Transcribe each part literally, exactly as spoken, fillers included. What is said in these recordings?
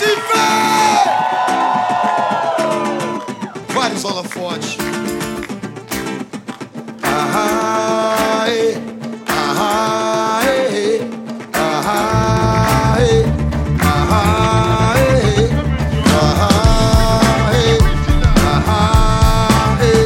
S V! Vários holofotes. Ah, eh, ah, eh, ah, eh, ah, eh, ah, eh, ah, eh,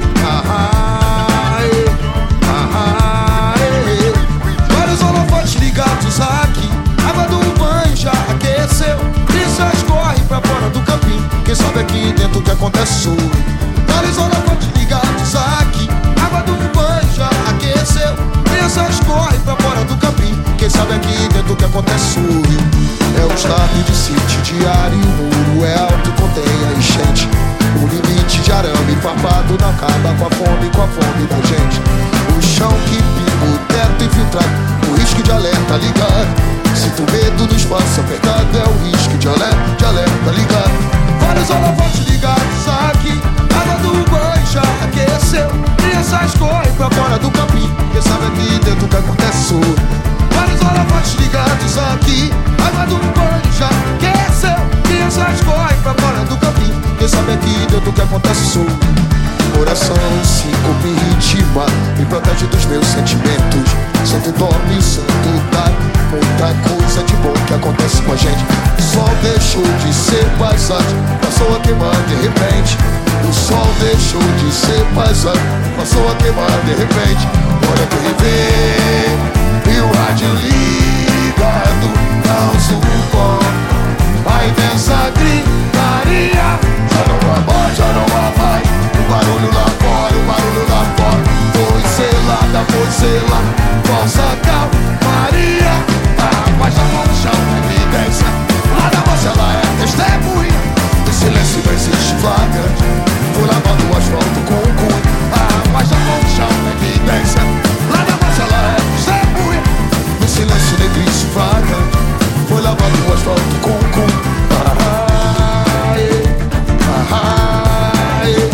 ah, eh. Vários holofotes ligados aqui. Água do banho já aqueceu. Brisas correm pra fora do campinho. Quem sabe aqui dentro o que acontece hoje. Vários holofotes ligados aqui. Água do banho já aqueceu. Brisas correm pra fora do campinho. Quem sabe aqui dentro o que acontece hoje. É o estado de sítio diário. O muro é alto, contém a enchente. O limite de arame farpado não acaba com a fome, com a fome da gente. O chão que pinga, o teto infiltrado. O risco de alerta ligado. Sinto medo do espaço apertado, é o risco de alerta, de alerta ligado. Vários holofotes ligados aqui. Água do banho já aqueceu. Crianças correm pra fora do campinho. Quem sabe aqui dentro o que acontece hoje. Vários holofotes ligados aqui. Água do banho já aqueceu. Crianças correm pra fora do campinho. Quem sabe aqui dentro o que acontece hoje. Coração, síncope ritma, me protege dos meus sentimentos. Santo dorme, santo dá. Muita coisa de bom que acontece com a gente. O sol deixou de ser paisagem, passou a queimar de repente. O sol deixou de ser paisagem, passou a queimar de repente. Olha que rever, e o rádio ligado, não zumbou. A imensa gritaria, já não há mais, já não há mais. O barulho lá fora, o barulho lá fora. Foi selada, foi selada, falsa calmaria. Mas já vou no chão, evidência. Lá da moça ela é testemunha. O silêncio não existe flagrante. Vou lavando o asfalto com o cunho. Ah, mas já vou no chão, evidência. Lá da moça ela é testemunha. O silêncio não existe flagrante. Vou lavando o asfalto com o cunho. Ah, eh, ah, eh,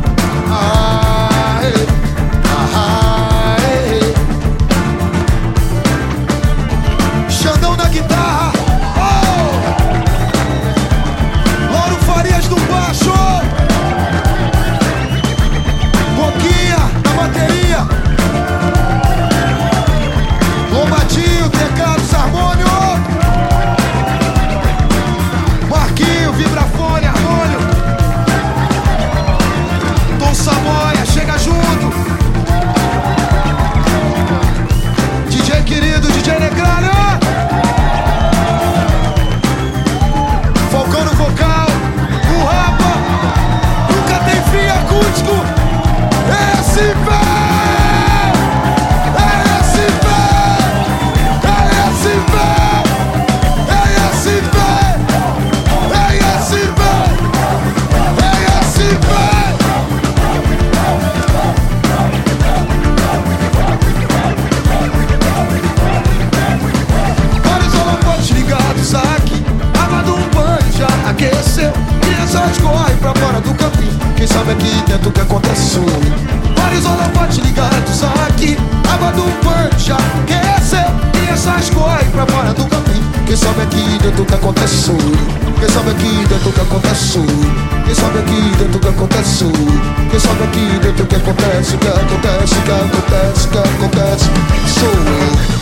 ah, eh, ah, eh. Xandão na guitarra, oh! Lauro Farias no baixo, Boquinha na bateria, Lombadinho, teclados, harmônio, Marquinho, vibrafone, harmônio, Tom Samoia, chega junto, D J querido, D J Negralha. Falcão no vocal, o Rapa, nunca tem fim acústico. S V! É S V! É S V! É S V! É S V! É S V! Vários holofotes ligados aqui. Água do banho já aqueceu. Crianças correm pra fora do campinho. Quem sabe aqui dentro o que acontece hoje. Vários holofotes ligados aqui. Água do banho já aqueceu. Crianças correm pra fora do campinho. Quem sabe aqui dentro o que acontece hoje. Quem sabe aqui dentro o que acontece hoje. Quem sabe aqui dentro o que acontece hoje. Quem sabe aqui dentro o que acontece. O que acontece, o que acontece, o que acontece. Sou eu.